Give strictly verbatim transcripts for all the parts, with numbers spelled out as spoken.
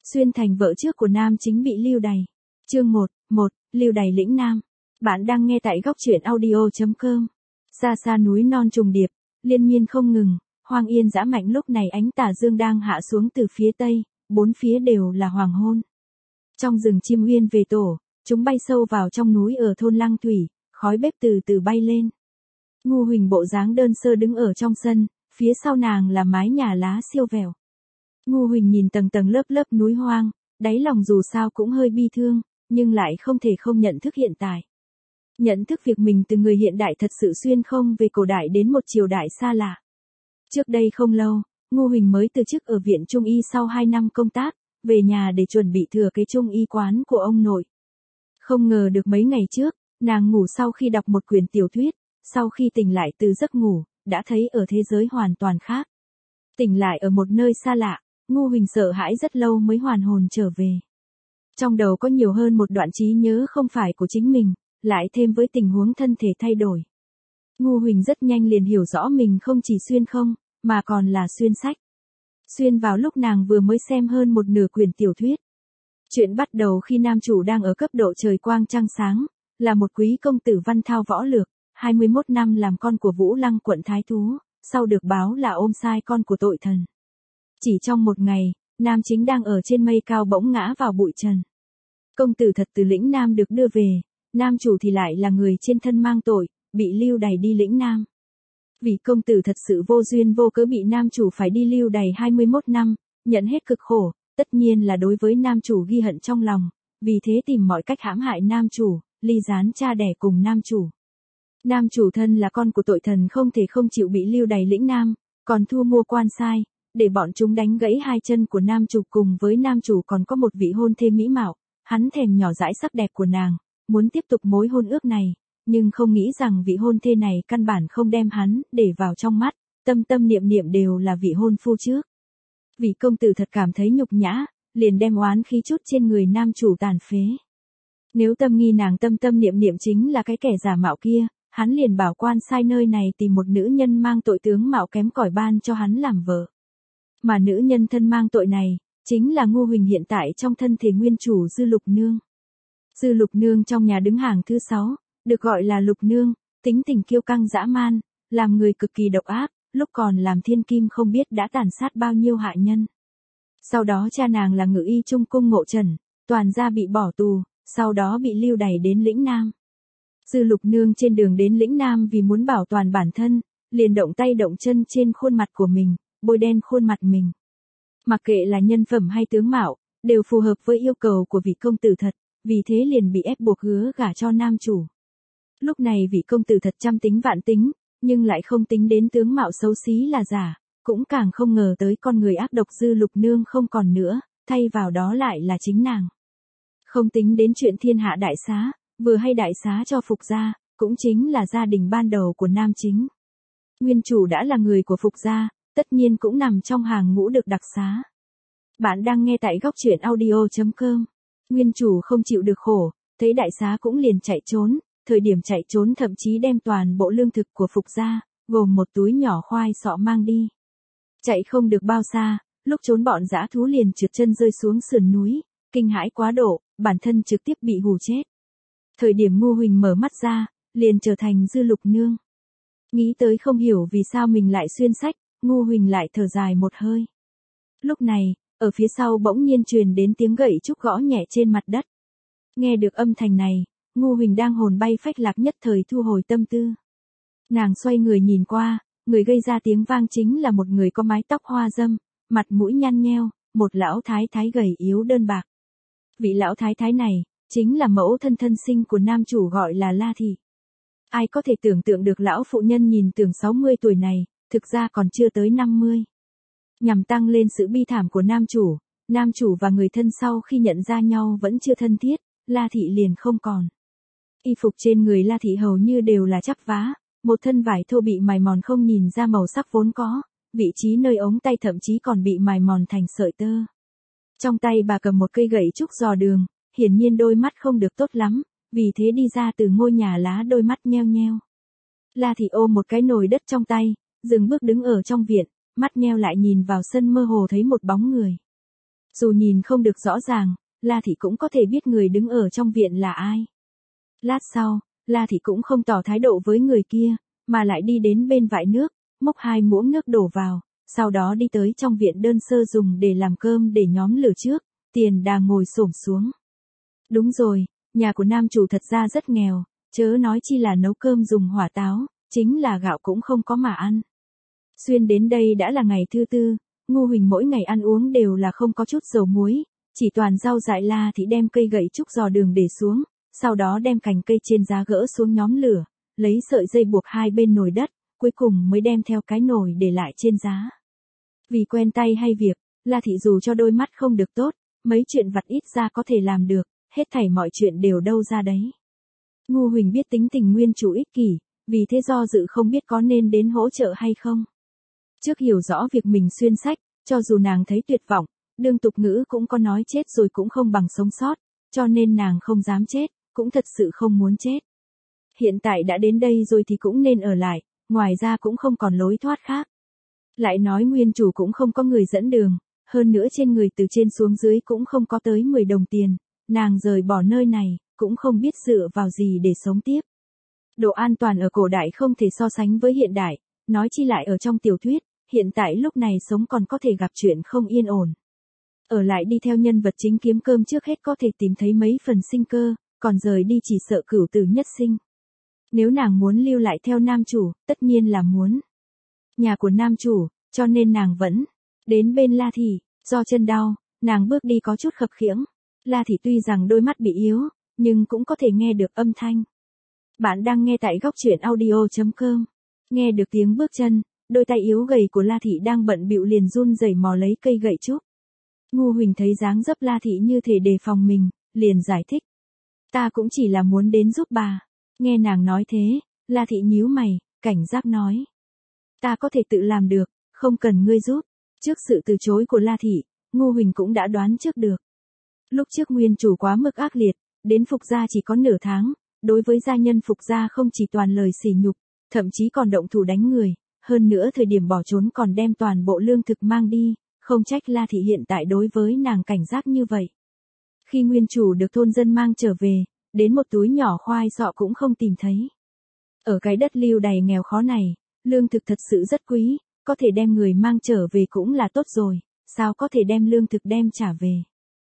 Xuyên thành vợ trước của nam chính bị lưu đày. Chương một, một, lưu đày lĩnh nam. Bạn đang nghe tại góc truyện audio chấm com. Xa xa núi non trùng điệp, liên miên không ngừng, hoang yên dã mạnh lúc này ánh tà dương đang hạ xuống từ phía tây, bốn phía đều là hoàng hôn. Trong rừng chim uyên về tổ, chúng bay sâu vào trong núi ở thôn Lăng Thủy, khói bếp từ từ bay lên. Ngu Huỳnh bộ dáng đơn sơ đứng ở trong sân, phía sau nàng là mái nhà lá siêu vẹo. Ngu Huỳnh nhìn tầng tầng lớp lớp núi hoang, đáy lòng dù sao cũng hơi bi thương, nhưng lại không thể không nhận thức hiện tại. Nhận thức việc mình từ người hiện đại thật sự xuyên không về cổ đại đến một triều đại xa lạ. Trước đây không lâu, Ngu Huỳnh mới từ chức ở viện Trung y sau hai năm công tác, về nhà để chuẩn bị thừa kế Trung y quán của ông nội. Không ngờ được mấy ngày trước, nàng ngủ sau khi đọc một quyển tiểu thuyết, sau khi tỉnh lại từ giấc ngủ, đã thấy ở thế giới hoàn toàn khác. Tỉnh lại ở một nơi xa lạ, Ngu Huỳnh sợ hãi rất lâu mới hoàn hồn trở về. Trong đầu có nhiều hơn một đoạn trí nhớ không phải của chính mình, lại thêm với tình huống thân thể thay đổi. Ngu Huỳnh rất nhanh liền hiểu rõ mình không chỉ xuyên không, mà còn là xuyên sách. Xuyên vào lúc nàng vừa mới xem hơn một nửa quyển tiểu thuyết. Chuyện bắt đầu khi nam chủ đang ở cấp độ trời quang trăng sáng, là một quý công tử văn thao võ lược, hai mươi mốt năm làm con của Vũ Lăng quận Thái Thú, sau được báo là ôm sai con của tội thần. Chỉ trong một ngày, nam chính đang ở trên mây cao bỗng ngã vào bụi trần. Công tử thật từ lĩnh nam được đưa về, nam chủ thì lại là người trên thân mang tội, bị lưu đày đi lĩnh nam. Vì công tử thật sự vô duyên vô cớ bị nam chủ phải đi lưu đày hai mươi mốt năm, nhận hết cực khổ, tất nhiên là đối với nam chủ ghi hận trong lòng, vì thế tìm mọi cách hãm hại nam chủ, ly gián cha đẻ cùng nam chủ. Nam chủ thân là con của tội thần không thể không chịu bị lưu đày lĩnh nam, còn thu mua quan sai, để bọn chúng đánh gãy hai chân của nam chủ cùng với nam chủ còn có một vị hôn thê mỹ mạo, hắn thèm nhỏ dãi sắc đẹp của nàng, muốn tiếp tục mối hôn ước này, nhưng không nghĩ rằng vị hôn thê này căn bản không đem hắn để vào trong mắt, tâm tâm niệm niệm đều là vị hôn phu trước. Vị công tử thật cảm thấy nhục nhã, liền đem oán khí chút trên người nam chủ tàn phế. Nếu tâm nghi nàng tâm tâm niệm niệm chính là cái kẻ giả mạo kia, hắn liền bảo quan sai nơi này tìm một nữ nhân mang tội tướng mạo kém cỏi ban cho hắn làm vợ. Mà nữ nhân thân mang tội này, chính là Ngu Huỳnh hiện tại trong thân thể nguyên chủ Dư Lục Nương. Dư Lục Nương trong nhà đứng hàng thứ sáu, được gọi là Lục Nương, tính tình kiêu căng dã man, làm người cực kỳ độc ác, lúc còn làm thiên kim không biết đã tàn sát bao nhiêu hạ nhân. Sau đó cha nàng là ngự y trung cung Ngộ Trần, toàn gia bị bỏ tù, sau đó bị lưu đày đến lĩnh nam. Dư Lục Nương trên đường đến lĩnh nam vì muốn bảo toàn bản thân, liền động tay động chân trên khuôn mặt của mình, bôi đen khuôn mặt mình. Mặc kệ là nhân phẩm hay tướng mạo, đều phù hợp với yêu cầu của vị công tử thật, vì thế liền bị ép buộc hứa gả cho nam chủ. Lúc này vị công tử thật trăm tính vạn tính, nhưng lại không tính đến tướng mạo xấu xí là giả, cũng càng không ngờ tới con người ác độc Dư Lục Nương không còn nữa, thay vào đó lại là chính nàng. Không tính đến chuyện thiên hạ đại xá, vừa hay đại xá cho Phục gia, cũng chính là gia đình ban đầu của nam chính. Nguyên chủ đã là người của Phục gia, tất nhiên cũng nằm trong hàng ngũ được đặc xá. Bạn đang nghe tại góc truyện audio chấm com. Nguyên chủ không chịu được khổ, thấy đại xá cũng liền chạy trốn, thời điểm chạy trốn thậm chí đem toàn bộ lương thực của Phục gia, gồm một túi nhỏ khoai sọ mang đi. Chạy không được bao xa, lúc trốn bọn dã thú liền trượt chân rơi xuống sườn núi, kinh hãi quá độ, bản thân trực tiếp bị hù chết. Thời điểm Ngu Huỳnh mở mắt ra, liền trở thành Dư Lục Nương. Nghĩ tới không hiểu vì sao mình lại xuyên sách, Ngu Huỳnh lại thở dài một hơi. Lúc này, ở phía sau bỗng nhiên truyền đến tiếng gậy trúc gõ nhẹ trên mặt đất. Nghe được âm thanh này, Ngu Huỳnh đang hồn bay phách lạc nhất thời thu hồi tâm tư. Nàng xoay người nhìn qua, người gây ra tiếng vang chính là một người có mái tóc hoa râm, mặt mũi nhăn nheo, một lão thái thái gầy yếu đơn bạc. Vị lão thái thái này, chính là mẫu thân thân sinh của nam chủ gọi là La Thị. Ai có thể tưởng tượng được lão phụ nhân nhìn tưởng sáu mươi tuổi này, thực ra còn chưa tới năm mươi. Nhằm tăng lên sự bi thảm của nam chủ, nam chủ và người thân sau khi nhận ra nhau vẫn chưa thân thiết, La Thị liền không còn. Y phục trên người La Thị hầu như đều là chắp vá, một thân vải thô bị mài mòn không nhìn ra màu sắc vốn có, vị trí nơi ống tay thậm chí còn bị mài mòn thành sợi tơ. Trong tay bà cầm một cây gậy trúc dò đường, hiển nhiên đôi mắt không được tốt lắm, vì thế đi ra từ ngôi nhà lá đôi mắt nheo nheo. La Thị ôm một cái nồi đất trong tay, dừng bước đứng ở trong viện, mắt nheo lại nhìn vào sân mơ hồ thấy một bóng người. Dù nhìn không được rõ ràng, La Thị cũng có thể biết người đứng ở trong viện là ai. Lát sau, La Thị cũng không tỏ thái độ với người kia, mà lại đi đến bên vại nước, múc hai muỗng nước đổ vào, sau đó đi tới trong viện đơn sơ dùng để làm cơm để nhóm lửa trước, Tiền Đà ngồi xổm xuống. Đúng rồi, nhà của nam chủ thật ra rất nghèo, chớ nói chi là nấu cơm dùng hỏa táo, chính là gạo cũng không có mà ăn. Xuyên đến đây đã là ngày thứ tư, Ngô Huỳnh mỗi ngày ăn uống đều là không có chút dầu muối, chỉ toàn rau dại. La Thị đem cây gậy trúc giò đường để xuống, sau đó đem cành cây trên giá gỡ xuống nhóm lửa, lấy sợi dây buộc hai bên nồi đất, cuối cùng mới đem theo cái nồi để lại trên giá. Vì quen tay hay việc, La Thị dù cho đôi mắt không được tốt, mấy chuyện vặt ít ra có thể làm được, hết thảy mọi chuyện đều đâu ra đấy. Ngô Huỳnh biết tính tình nguyên chủ ích kỷ, vì thế do dự không biết có nên đến hỗ trợ hay không. Trước hiểu rõ việc mình xuyên sách, cho dù nàng thấy tuyệt vọng, đương tục ngữ cũng có nói chết rồi cũng không bằng sống sót, cho nên nàng không dám chết, cũng thật sự không muốn chết. Hiện tại đã đến đây rồi thì cũng nên ở lại, ngoài ra cũng không còn lối thoát khác. Lại nói nguyên chủ cũng không có người dẫn đường, hơn nữa trên người từ trên xuống dưới cũng không có tới mười đồng tiền, nàng rời bỏ nơi này, cũng không biết dựa vào gì để sống tiếp. Độ an toàn ở cổ đại không thể so sánh với hiện đại, nói chi lại ở trong tiểu thuyết, hiện tại lúc này sống còn có thể gặp chuyện không yên ổn. Ở lại đi theo nhân vật chính kiếm cơm trước hết có thể tìm thấy mấy phần sinh cơ, còn rời đi chỉ sợ cửu tử nhất sinh. Nếu nàng muốn lưu lại theo nam chủ, tất nhiên là muốn nhà của nam chủ, cho nên nàng vẫn đến bên La Thị, do chân đau, nàng bước đi có chút khập khiễng. La Thị tuy rằng đôi mắt bị yếu, nhưng cũng có thể nghe được âm thanh. Bạn đang nghe tại góc truyện audio chấm com. Nghe được tiếng bước chân, đôi tay yếu gầy của La Thị đang bận bịu liền run rẩy mò lấy cây gậy trúc. Ngô Huỳnh thấy dáng dấp La Thị như thể đề phòng mình, liền giải thích. Ta cũng chỉ là muốn đến giúp bà. Nghe nàng nói thế, La Thị nhíu mày, cảnh giác nói. Ta có thể tự làm được, không cần ngươi giúp. Trước sự từ chối của La Thị, Ngô Huỳnh cũng đã đoán trước được. Lúc trước nguyên chủ quá mức ác liệt, đến Phục gia chỉ có nửa tháng, đối với gia nhân Phục gia không chỉ toàn lời sỉ nhục, thậm chí còn động thủ đánh người, hơn nữa thời điểm bỏ trốn còn đem toàn bộ lương thực mang đi, không trách La Thị hiện tại đối với nàng cảnh giác như vậy. Khi nguyên chủ được thôn dân mang trở về, đến một túi nhỏ khoai sọ cũng không tìm thấy. Ở cái đất lưu đày nghèo khó này, lương thực thật sự rất quý, có thể đem người mang trở về cũng là tốt rồi, sao có thể đem lương thực đem trả về.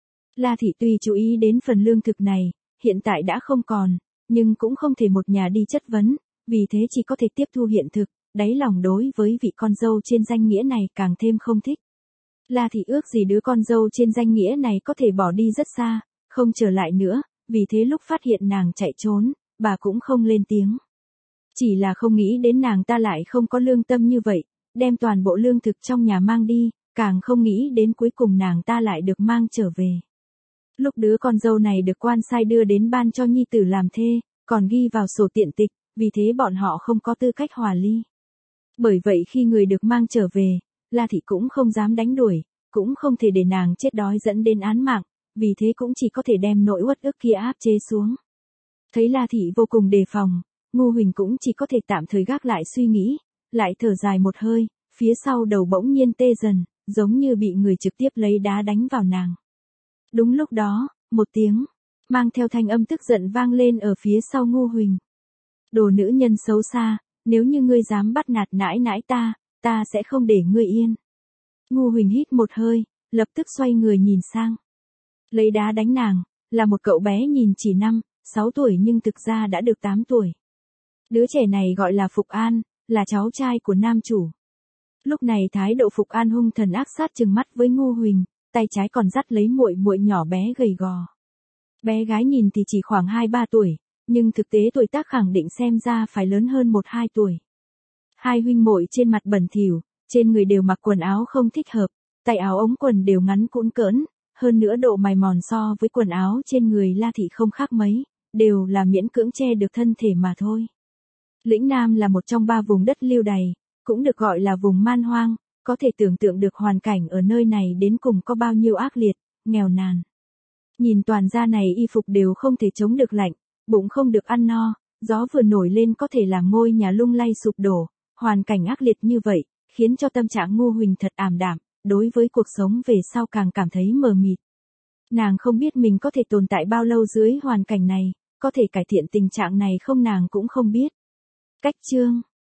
La Thị tuy chú ý đến phần lương thực này, hiện tại đã không còn, nhưng cũng không thể một nhà đi chất vấn, vì thế chỉ có thể tiếp thu hiện thực, đáy lòng đối với vị con dâu trên danh nghĩa này càng thêm không thích. La Thị ước gì đứa con dâu trên danh nghĩa này có thể bỏ đi rất xa, không trở lại nữa, vì thế lúc phát hiện nàng chạy trốn, bà cũng không lên tiếng. Chỉ là không nghĩ đến nàng ta lại không có lương tâm như vậy, đem toàn bộ lương thực trong nhà mang đi, càng không nghĩ đến cuối cùng nàng ta lại được mang trở về. Lúc đứa con dâu này được quan sai đưa đến ban cho nhi tử làm thê, còn ghi vào sổ tiện tịch, vì thế bọn họ không có tư cách hòa ly. Bởi vậy khi người được mang trở về, La Thị cũng không dám đánh đuổi, cũng không thể để nàng chết đói dẫn đến án mạng, vì thế cũng chỉ có thể đem nỗi uất ức kia áp chế xuống. Thấy La Thị vô cùng đề phòng, Ngô Huỳnh cũng chỉ có thể tạm thời gác lại suy nghĩ, lại thở dài một hơi, phía sau đầu bỗng nhiên tê dần, giống như bị người trực tiếp lấy đá đánh vào nàng. Đúng lúc đó, một tiếng, mang theo thanh âm tức giận vang lên ở phía sau Ngô Huỳnh. Đồ nữ nhân xấu xa, nếu như ngươi dám bắt nạt nãi nãi ta, ta sẽ không để ngươi yên. Ngô Huỳnh hít một hơi, lập tức xoay người nhìn sang. Lấy đá đánh nàng, là một cậu bé nhìn chỉ năm, sáu tuổi nhưng thực ra đã được tám tuổi. Đứa trẻ này gọi là Phục An, là cháu trai của nam chủ. Lúc này thái độ Phục An hung thần ác sát trừng mắt với Ngô Huỳnh, tay trái còn dắt lấy muội muội nhỏ bé gầy gò. Bé gái nhìn thì chỉ khoảng hai ba tuổi, nhưng thực tế tuổi tác khẳng định xem ra phải lớn hơn một hai tuổi. Hai huynh muội trên mặt bẩn thỉu, trên người đều mặc quần áo không thích hợp, tay áo ống quần đều ngắn cũn cỡn, hơn nữa độ mài mòn so với quần áo trên người La Thị không khác mấy, đều là miễn cưỡng che được thân thể mà thôi. Lĩnh Nam là một trong ba vùng đất lưu đày, cũng được gọi là vùng man hoang, có thể tưởng tượng được hoàn cảnh ở nơi này đến cùng có bao nhiêu ác liệt, nghèo nàn. Nhìn toàn gia này y phục đều không thể chống được lạnh, bụng không được ăn no, gió vừa nổi lên có thể làm ngôi nhà lung lay sụp đổ, hoàn cảnh ác liệt như vậy, khiến cho tâm trạng Ngô Huỳnh thật ảm đạm, đối với cuộc sống về sau càng cảm thấy mờ mịt. Nàng không biết mình có thể tồn tại bao lâu dưới hoàn cảnh này, có thể cải thiện tình trạng này không nàng cũng không biết. Cách chương